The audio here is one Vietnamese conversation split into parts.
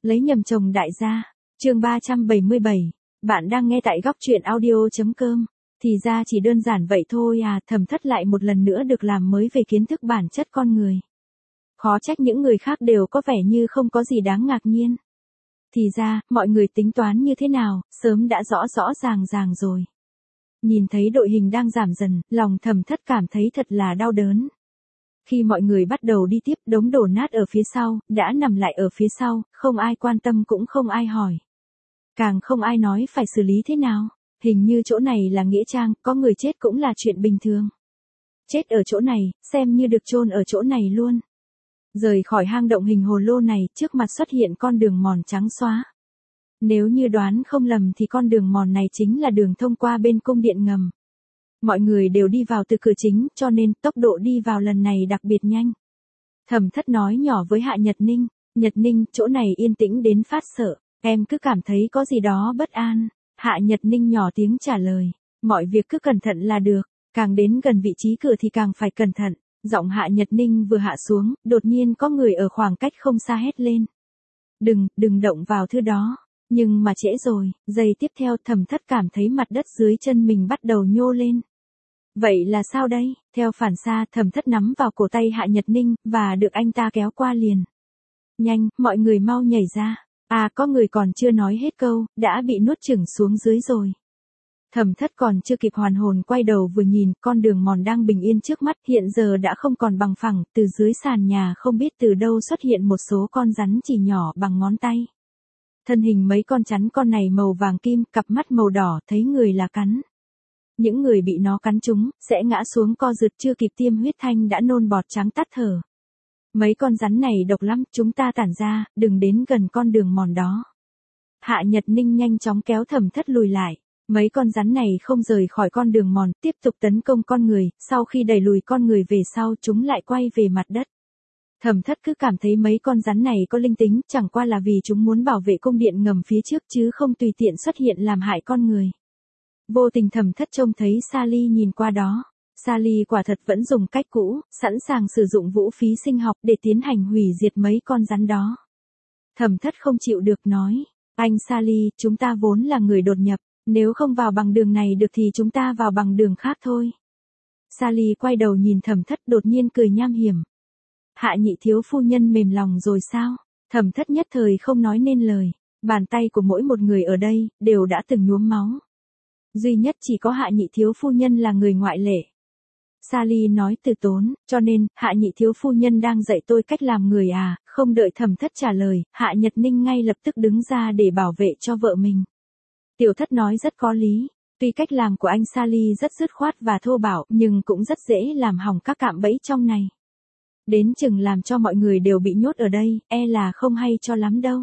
Lấy nhầm chồng đại gia. Chương 377. Bạn đang nghe tại góc truyện audio.com. Thì ra chỉ đơn giản vậy thôi à, Thẩm Thất lại một lần nữa được làm mới về kiến thức bản chất con người. Khó trách những người khác đều có vẻ như không có gì đáng ngạc nhiên. Thì ra, mọi người tính toán như thế nào, sớm đã rõ rõ ràng rồi. Nhìn thấy đội hình đang giảm dần, lòng Thẩm Thất cảm thấy thật là đau đớn. Khi mọi người bắt đầu đi tiếp, đống đổ nát ở phía sau, đã nằm lại ở phía sau, không ai quan tâm cũng không ai hỏi. Càng không ai nói phải xử lý thế nào. Hình như chỗ này là nghĩa trang, có người chết cũng là chuyện bình thường. Chết ở chỗ này, xem như được chôn ở chỗ này luôn. Rời khỏi hang động hình hồ lô này, trước mặt xuất hiện con đường mòn trắng xóa. Nếu như đoán không lầm thì con đường mòn này chính là đường thông qua bên cung điện ngầm. Mọi người đều đi vào từ cửa chính, cho nên tốc độ đi vào lần này đặc biệt nhanh. Thẩm Thất nói nhỏ với Hạ Nhật Ninh, Nhật Ninh, chỗ này yên tĩnh đến phát sợ, em cứ cảm thấy có gì đó bất an. Hạ Nhật Ninh nhỏ tiếng trả lời, mọi việc cứ cẩn thận là được, càng đến gần vị trí cửa thì càng phải cẩn thận. Giọng Hạ Nhật Ninh vừa hạ xuống, đột nhiên có người ở khoảng cách không xa hét lên. Đừng động vào thứ đó. Nhưng mà trễ rồi, giây tiếp theo Thẩm Thất cảm thấy mặt đất dưới chân mình bắt đầu nhô lên. Vậy là sao đây? Theo phản xạ Thẩm Thất nắm vào cổ tay Hạ Nhật Ninh, và được anh ta kéo qua liền. Nhanh, mọi người mau nhảy ra. À, có người còn chưa nói hết câu, đã bị nuốt chửng xuống dưới rồi. Thẩm Thất còn chưa kịp hoàn hồn quay đầu vừa nhìn, con đường mòn đang bình yên trước mắt hiện giờ đã không còn bằng phẳng, từ dưới sàn nhà không biết từ đâu xuất hiện một số con rắn chỉ nhỏ bằng ngón tay. Thân hình mấy con rắn con này màu vàng kim, cặp mắt màu đỏ, thấy người là cắn. Những người bị nó cắn trúng, sẽ ngã xuống co giật chưa kịp tiêm huyết thanh đã nôn bọt trắng tắt thở. Mấy con rắn này độc lắm, chúng ta tản ra, đừng đến gần con đường mòn đó. Hạ Nhật Ninh nhanh chóng kéo Thẩm Thất lùi lại. Mấy con rắn này không rời khỏi con đường mòn, tiếp tục tấn công con người, sau khi đẩy lùi con người về sau chúng lại quay về mặt đất. Thẩm Thất cứ cảm thấy mấy con rắn này có linh tính, chẳng qua là vì chúng muốn bảo vệ cung điện ngầm phía trước chứ không tùy tiện xuất hiện làm hại con người. Vô tình Thẩm Thất trông thấy Sally nhìn qua đó. Sally quả thật vẫn dùng cách cũ, sẵn sàng sử dụng vũ khí sinh học để tiến hành hủy diệt mấy con rắn đó. Thẩm Thất không chịu được nói, anh Sally, chúng ta vốn là người đột nhập, nếu không vào bằng đường này được thì chúng ta vào bằng đường khác thôi. Sally quay đầu nhìn Thẩm Thất đột nhiên cười nham hiểm. Hạ nhị thiếu phu nhân mềm lòng rồi sao? Thẩm Thất nhất thời không nói nên lời, bàn tay của mỗi một người ở đây, đều đã từng nhuốm máu. Duy nhất chỉ có Hạ nhị thiếu phu nhân là người ngoại lệ. Sally nói từ tốn, cho nên, Hạ nhị thiếu phu nhân đang dạy tôi cách làm người à, không đợi Thẩm Thất trả lời, Hạ Nhật Ninh ngay lập tức đứng ra để bảo vệ cho vợ mình. Tiểu Thất nói rất có lý, tuy cách làm của anh Sally rất dứt khoát và thô bạo, nhưng cũng rất dễ làm hỏng các cạm bẫy trong này. Đến chừng làm cho mọi người đều bị nhốt ở đây, e là không hay cho lắm đâu.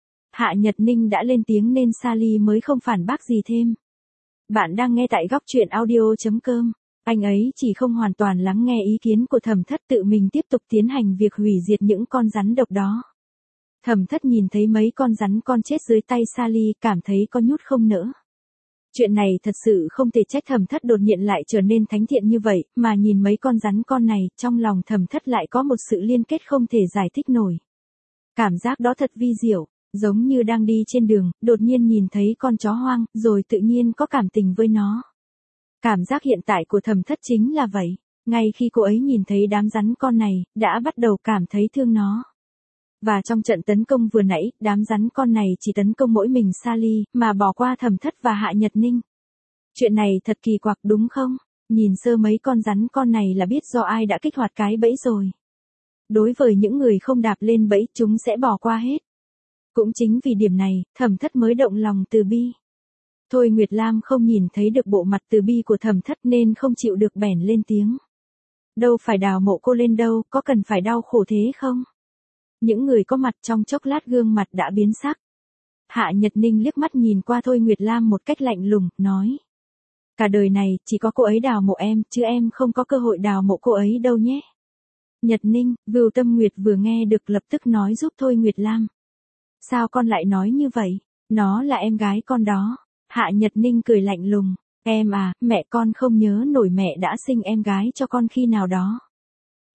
Hạ Nhật Ninh đã lên tiếng nên Sally mới không phản bác gì thêm. Bạn đang nghe tại góc truyện audio.com. Anh ấy chỉ không hoàn toàn lắng nghe ý kiến của Thẩm Thất, tự mình tiếp tục tiến hành việc hủy diệt những con rắn độc đó. Thẩm Thất nhìn thấy mấy con rắn con chết dưới tay Sally, cảm thấy có nhút không nỡ. Chuyện này thật sự không thể trách Thẩm Thất đột nhiên lại trở nên thánh thiện như vậy, mà nhìn mấy con rắn con này, trong lòng Thẩm Thất lại có một sự liên kết không thể giải thích nổi. Cảm giác đó thật vi diệu, giống như đang đi trên đường, đột nhiên nhìn thấy con chó hoang, rồi tự nhiên có cảm tình với nó. Cảm giác hiện tại của Thẩm Thất chính là vậy, ngay khi cô ấy nhìn thấy đám rắn con này, đã bắt đầu cảm thấy thương nó. Và trong trận tấn công vừa nãy, đám rắn con này chỉ tấn công mỗi mình Sally, mà bỏ qua Thẩm Thất và Hạ Nhật Ninh. Chuyện này thật kỳ quặc đúng không? Nhìn sơ mấy con rắn con này là biết do ai đã kích hoạt cái bẫy rồi. Đối với những người không đạp lên bẫy, chúng sẽ bỏ qua hết. Cũng chính vì điểm này, Thẩm Thất mới động lòng từ bi. Thôi Nguyệt Lam không nhìn thấy được bộ mặt từ bi của Thẩm Thất nên không chịu được bèn lên tiếng. Đâu phải đào mộ cô lên đâu, có cần phải đau khổ thế không? Những người có mặt trong chốc lát gương mặt đã biến sắc. Hạ Nhật Ninh liếc mắt nhìn qua Thôi Nguyệt Lam một cách lạnh lùng, nói. Cả đời này, chỉ có cô ấy đào mộ em, chứ em không có cơ hội đào mộ cô ấy đâu nhé. Nhật Ninh, Vưu Tâm Nguyệt vừa nghe được lập tức nói giúp Thôi Nguyệt Lam. Sao con lại nói như vậy? Nó là em gái con đó. Hạ Nhật Ninh cười lạnh lùng. Em à, mẹ con không nhớ nổi mẹ đã sinh em gái cho con khi nào đó.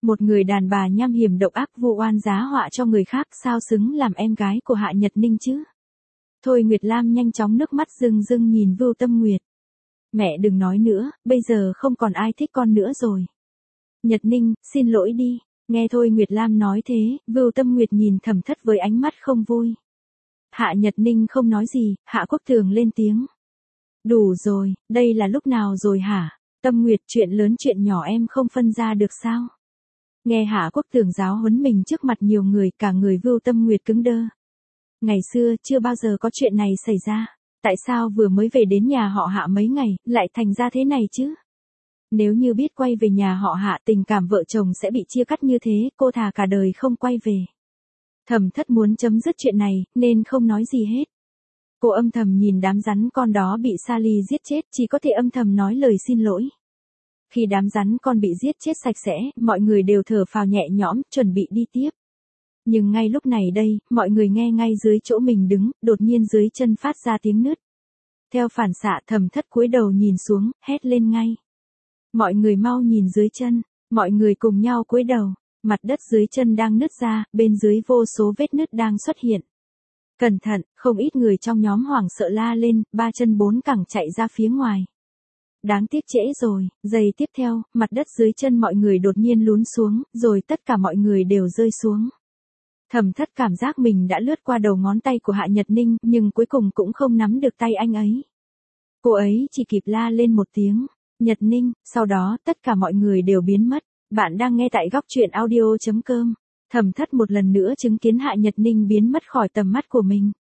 Một người đàn bà nham hiểm độc ác vu oan giá họa cho người khác sao xứng làm em gái của Hạ Nhật Ninh chứ? Thôi Nguyệt Lam nhanh chóng nước mắt rưng rưng nhìn Vưu Tâm Nguyệt. Mẹ đừng nói nữa, bây giờ không còn ai thích con nữa rồi. Nhật Ninh, xin lỗi đi. Nghe Thôi Nguyệt Lam nói thế, Vưu Tâm Nguyệt nhìn Thẩm Thất với ánh mắt không vui. Hạ Nhật Ninh không nói gì, Hạ Quốc Tường lên tiếng. Đủ rồi, đây là lúc nào rồi hả? Tâm Nguyệt, chuyện lớn chuyện nhỏ em không phân ra được sao? Nghe Hạ Quốc Tường giáo huấn mình trước mặt nhiều người, cả người Vưu Tâm Nguyệt cứng đơ. Ngày xưa chưa bao giờ có chuyện này xảy ra, tại sao vừa mới về đến nhà họ Hạ mấy ngày, lại thành ra thế này chứ? Nếu như biết quay về nhà họ Hạ tình cảm vợ chồng sẽ bị chia cắt như thế, cô thà cả đời không quay về. Thẩm Thất muốn chấm dứt chuyện này, nên không nói gì hết. Cô âm thầm nhìn đám rắn con đó bị Sally giết chết, chỉ có thể âm thầm nói lời xin lỗi. Khi đám rắn con bị giết chết sạch sẽ, mọi người đều thở phào nhẹ nhõm, chuẩn bị đi tiếp. Nhưng ngay lúc này đây, mọi người nghe ngay dưới chỗ mình đứng, đột nhiên dưới chân phát ra tiếng nứt. Theo phản xạ Thẩm Thất cúi đầu nhìn xuống, hét lên ngay. Mọi người mau nhìn dưới chân, mọi người cùng nhau cúi đầu, mặt đất dưới chân đang nứt ra, bên dưới vô số vết nứt đang xuất hiện. Cẩn thận, không ít người trong nhóm hoảng sợ la lên, ba chân bốn cẳng chạy ra phía ngoài. Đáng tiếc trễ rồi, giây tiếp theo, mặt đất dưới chân mọi người đột nhiên lún xuống, rồi tất cả mọi người đều rơi xuống. Thẩm Thất cảm giác mình đã lướt qua đầu ngón tay của Hạ Nhật Ninh, nhưng cuối cùng cũng không nắm được tay anh ấy. Cô ấy chỉ kịp la lên một tiếng, Nhật Ninh, sau đó tất cả mọi người đều biến mất. Bạn đang nghe tại góc truyện audio.com. Thẩm Thất một lần nữa chứng kiến Hạ Nhật Ninh biến mất khỏi tầm mắt của mình.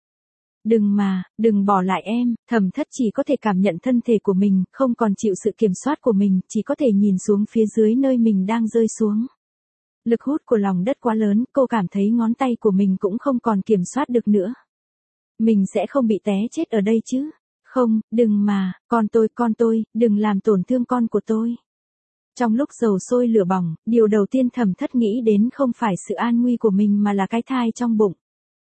Đừng bỏ lại em, Thẩm Thất chỉ có thể cảm nhận thân thể của mình, không còn chịu sự kiểm soát của mình, chỉ có thể nhìn xuống phía dưới nơi mình đang rơi xuống. Lực hút của lòng đất quá lớn, cô cảm thấy ngón tay của mình cũng không còn kiểm soát được nữa. Mình sẽ không bị té chết ở đây chứ? Không, đừng mà, con tôi, đừng làm tổn thương con của tôi. Trong lúc dầu sôi lửa bỏng, điều đầu tiên Thẩm Thất nghĩ đến không phải sự an nguy của mình mà là cái thai trong bụng.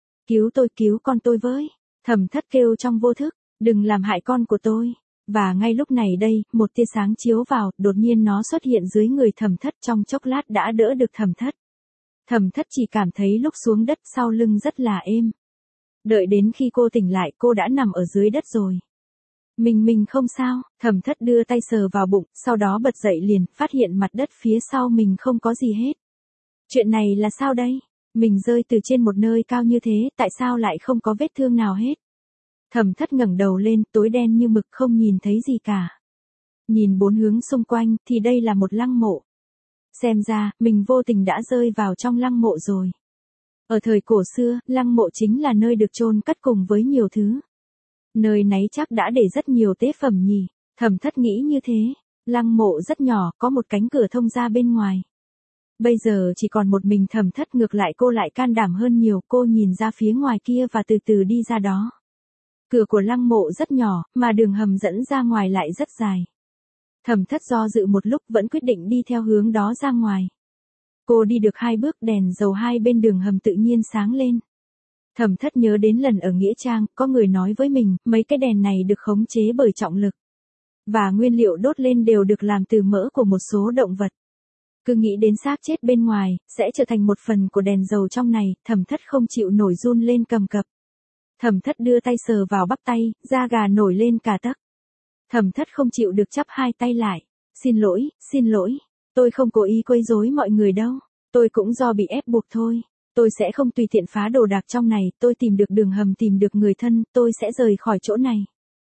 Cứu con tôi với. Thẩm Thất kêu trong vô thức, đừng làm hại con của tôi. Và ngay lúc này đây, một tia sáng chiếu vào, đột nhiên nó xuất hiện dưới người Thẩm Thất, trong chốc lát đã đỡ được Thẩm Thất. Thẩm Thất chỉ cảm thấy lúc xuống đất sau lưng rất là êm. Đợi đến khi cô tỉnh lại, cô đã nằm ở dưới đất rồi. Mình không sao, Thẩm Thất đưa tay sờ vào bụng, sau đó bật dậy liền, phát hiện mặt đất phía sau mình không có gì hết. Chuyện này là sao đây? Mình rơi từ trên một nơi cao như thế, tại sao lại không có vết thương nào hết? Thẩm Thất ngẩng đầu lên, tối đen như mực không nhìn thấy gì cả. Nhìn bốn hướng xung quanh, thì đây là một lăng mộ. Xem ra, mình vô tình đã rơi vào trong lăng mộ rồi. Ở thời cổ xưa, lăng mộ chính là nơi được chôn cất cùng với nhiều thứ. Nơi nấy chắc đã để rất nhiều tế phẩm nhỉ. Thẩm Thất nghĩ như thế. Lăng mộ rất nhỏ, có một cánh cửa thông ra bên ngoài. Bây giờ chỉ còn một mình Thẩm Thất, ngược lại cô lại can đảm hơn nhiều, cô nhìn ra phía ngoài kia và từ từ đi ra đó. Cửa của lăng mộ rất nhỏ, mà đường hầm dẫn ra ngoài lại rất dài. Thẩm Thất do dự một lúc vẫn quyết định đi theo hướng đó ra ngoài. Cô đi được 2 bước, đèn dầu hai bên đường hầm tự nhiên sáng lên. Thẩm Thất nhớ đến lần ở Nghĩa Trang, có người nói với mình, mấy cái đèn này được khống chế bởi trọng lực. Và nguyên liệu đốt lên đều được làm từ mỡ của một số động vật. Cứ nghĩ đến xác chết bên ngoài, sẽ trở thành một phần của đèn dầu trong này, Thẩm Thất không chịu nổi run lên cầm cập. Thẩm Thất đưa tay sờ vào bắp tay, da gà nổi lên cả tấc. Thẩm Thất không chịu được chắp hai tay lại. Xin lỗi, tôi không cố ý quấy rối mọi người đâu. Tôi cũng do bị ép buộc thôi. Tôi sẽ không tùy tiện phá đồ đạc trong này, tôi tìm được đường hầm, tìm được người thân, tôi sẽ rời khỏi chỗ này.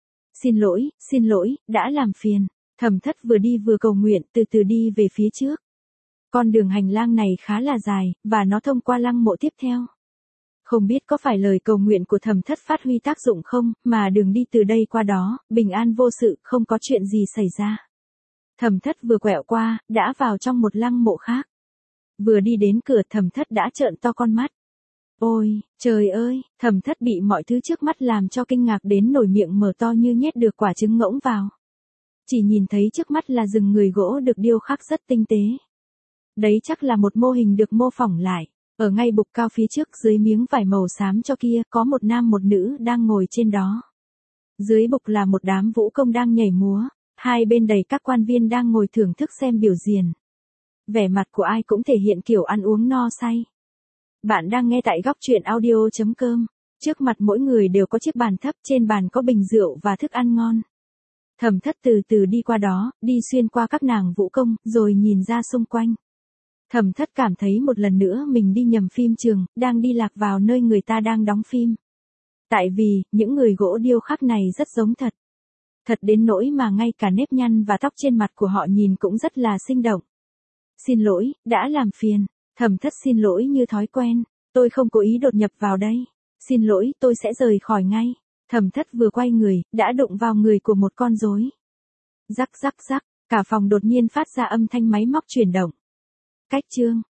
Xin lỗi, đã làm phiền. Thẩm Thất vừa đi vừa cầu nguyện, từ từ đi về phía trước. Con đường hành lang này khá là dài, và nó thông qua lăng mộ tiếp theo. Không biết có phải lời cầu nguyện của Thẩm Thất phát huy tác dụng không, mà đường đi từ đây qua đó, bình an vô sự, không có chuyện gì xảy ra. Thẩm Thất vừa quẹo qua, đã vào trong một lăng mộ khác. Vừa đi đến cửa, Thẩm Thất đã trợn to con mắt. Ôi, trời ơi, Thẩm Thất bị mọi thứ trước mắt làm cho kinh ngạc đến nổi miệng mở to như nhét được quả trứng ngỗng vào. Chỉ nhìn thấy trước mắt là rừng người gỗ được điêu khắc rất tinh tế. Đấy chắc là một mô hình được mô phỏng lại. Ở ngay bục cao phía trước, dưới miếng vải màu xám cho kia, có một nam một nữ đang ngồi trên đó. Dưới bục là một đám vũ công đang nhảy múa, hai bên đầy các quan viên đang ngồi thưởng thức xem biểu diễn. Vẻ mặt của ai cũng thể hiện kiểu ăn uống no say. Bạn đang nghe tại góc truyện audio.com. Trước mặt mỗi người đều có chiếc bàn thấp, trên bàn có bình rượu và thức ăn ngon. Thẩm Thất từ từ đi qua đó, đi xuyên qua các nàng vũ công, rồi nhìn ra xung quanh. Thẩm Thất cảm thấy một lần nữa mình đi nhầm phim trường, đang đi lạc vào nơi người ta đang đóng phim. Tại vì, những người gỗ điêu khắc này rất giống thật. Thật đến nỗi mà ngay cả nếp nhăn và tóc trên mặt của họ nhìn cũng rất là sinh động. Xin lỗi, đã làm phiền. Thẩm Thất xin lỗi như thói quen. Tôi không cố ý đột nhập vào đây. Xin lỗi, tôi sẽ rời khỏi ngay. Thẩm Thất vừa quay người, đã đụng vào người của một con rối. Rắc rắc rắc, cả phòng đột nhiên phát ra âm thanh máy móc chuyển động. Cách chương.